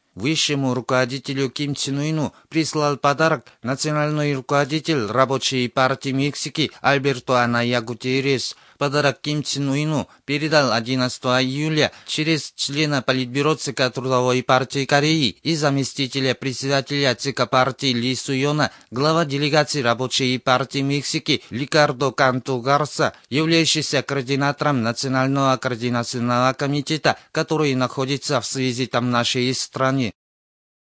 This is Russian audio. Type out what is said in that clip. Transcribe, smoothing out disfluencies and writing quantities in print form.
Высшему руководителю Ким Чен Ыну прислал подарок национальный руководитель Рабочей партии Мексики Альберто Анайя Гутеррес. Подарок Ким Чен Ыну передал 11 июля через члена Политбюро ЦК Трудовой партии Кореи и заместителя председателя ЦК партии Ли Суйона, глава делегации Рабочей партии Мексики Рикардо Канту Гарса, являющийся координатором Национального координационного комитета, который находится в связи там нашей стране.